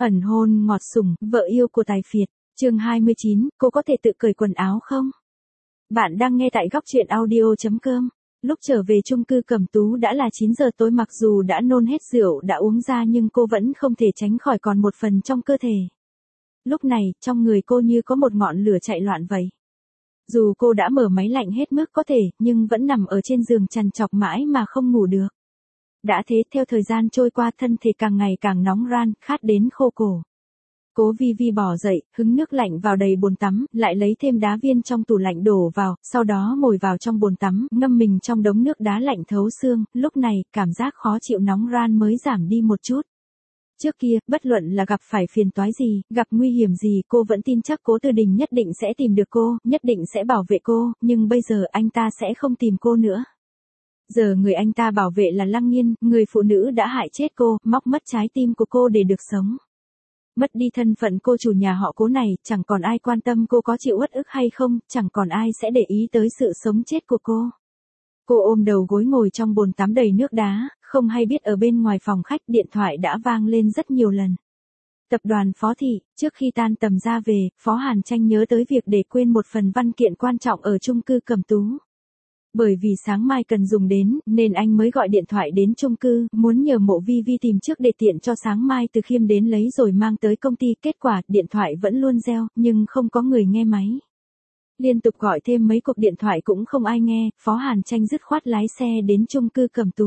Ẩn hôn ngọt sủng, vợ yêu của Tài Phiệt, chương 29, cô có thể tự cởi quần áo không? Bạn đang nghe tại góc truyện audio.com. Lúc trở về chung cư Cẩm Tú đã là 9 giờ tối, mặc dù đã nôn hết rượu đã uống ra nhưng cô vẫn không thể tránh khỏi còn một phần trong cơ thể. Lúc này, trong người cô như có một ngọn lửa chạy loạn vậy. Dù cô đã mở máy lạnh hết mức có thể, nhưng vẫn nằm ở trên giường trằn trọc mãi mà không ngủ được. Đã thế, theo thời gian trôi qua, thân thể càng ngày càng nóng ran, khát đến khô cổ. Cố Vi Vi bò dậy, hứng nước lạnh vào đầy bồn tắm, lại lấy thêm đá viên trong tủ lạnh đổ vào, sau đó ngồi vào trong bồn tắm, ngâm mình trong đống nước đá lạnh thấu xương. Lúc này, cảm giác khó chịu nóng ran mới giảm đi một chút. Trước kia, bất luận là gặp phải phiền toái gì, gặp nguy hiểm gì, cô vẫn tin chắc Cố Tư Đình nhất định sẽ tìm được cô, nhất định sẽ bảo vệ cô, nhưng bây giờ anh ta sẽ không tìm cô nữa. Giờ người anh ta bảo vệ là Lăng Nhiên, người phụ nữ đã hại chết cô, móc mất trái tim của cô để được sống. Mất đi thân phận cô chủ nhà họ Cố này, chẳng còn ai quan tâm cô có chịu uất ức hay không, chẳng còn ai sẽ để ý tới sự sống chết của cô. Cô ôm đầu gối ngồi trong bồn tắm đầy nước đá, không hay biết ở bên ngoài phòng khách điện thoại đã vang lên rất nhiều lần. Tập đoàn Phó Thị, trước khi tan tầm ra về, Phó Hàn Tranh nhớ tới việc để quên một phần văn kiện quan trọng ở chung cư Cẩm Tú. Bởi vì sáng mai cần dùng đến, nên anh mới gọi điện thoại đến chung cư, muốn nhờ Mộ Vi Vi tìm trước để tiện cho sáng mai Từ Khiêm đến lấy rồi mang tới công ty. Kết quả, điện thoại vẫn luôn reo, nhưng không có người nghe máy. Liên tục gọi thêm mấy cuộc điện thoại cũng không ai nghe, Phó Hàn Tranh dứt khoát lái xe đến chung cư Cẩm Tú.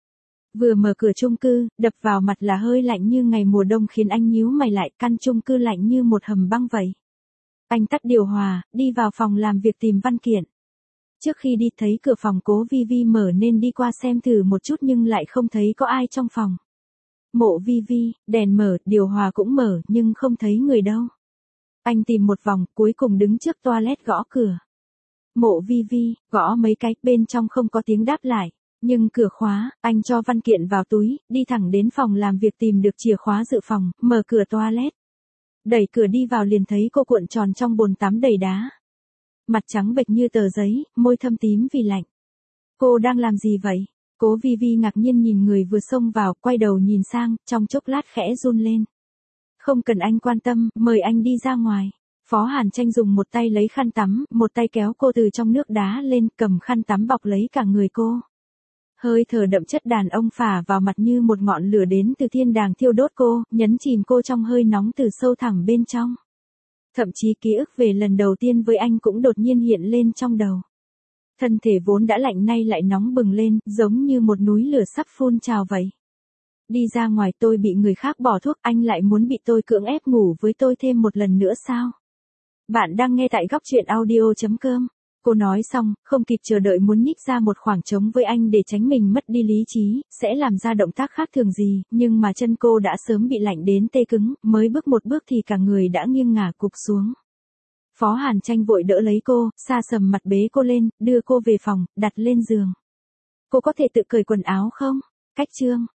Vừa mở cửa chung cư, đập vào mặt là hơi lạnh như ngày mùa đông khiến anh nhíu mày lại, căn chung cư lạnh như một hầm băng vậy. Anh tắt điều hòa, đi vào phòng làm việc tìm văn kiện. Trước khi đi thấy cửa phòng Cố Vi Vi mở nên đi qua xem thử một chút nhưng lại không thấy có ai trong phòng. Mộ Vi Vi, đèn mở, điều hòa cũng mở nhưng không thấy người đâu. Anh tìm một vòng, cuối cùng đứng trước toilet gõ cửa. Mộ Vi Vi, gõ mấy cái, bên trong không có tiếng đáp lại. Nhưng cửa khóa, anh cho văn kiện vào túi, đi thẳng đến phòng làm việc tìm được chìa khóa dự phòng, mở cửa toilet. Đẩy cửa đi vào liền thấy cô cuộn tròn trong bồn tắm đầy đá. Mặt trắng bệch như tờ giấy, môi thâm tím vì lạnh. Cô đang làm gì vậy? Cố Vi Vi ngạc nhiên nhìn người vừa xông vào, quay đầu nhìn sang, trong chốc lát khẽ run lên. Không cần anh quan tâm, mời anh đi ra ngoài. Phó Hàn Tranh dùng một tay lấy khăn tắm, một tay kéo cô từ trong nước đá lên, cầm khăn tắm bọc lấy cả người cô. Hơi thở đậm chất đàn ông phả vào mặt như một ngọn lửa đến từ thiên đàng thiêu đốt cô, nhấn chìm cô trong hơi nóng từ sâu thẳm bên trong. Thậm chí ký ức về lần đầu tiên với anh cũng đột nhiên hiện lên trong đầu. Thân thể vốn đã lạnh nay lại nóng bừng lên, giống như một núi lửa sắp phun trào vậy. Đi ra ngoài, tôi bị người khác bỏ thuốc, anh lại muốn bị tôi cưỡng ép ngủ với tôi thêm một lần nữa sao? Bạn đang nghe tại góc truyện audio.com. Cô nói xong, không kịp chờ đợi muốn nhích ra một khoảng trống với anh để tránh mình mất đi lý trí, sẽ làm ra động tác khác thường gì, nhưng mà chân cô đã sớm bị lạnh đến tê cứng, mới bước một bước thì cả người đã nghiêng ngả cụp xuống. Phó Hàn Tranh vội đỡ lấy cô, sa sầm mặt bế cô lên, đưa cô về phòng, đặt lên giường. Cô có thể tự cởi quần áo không? Cách chương.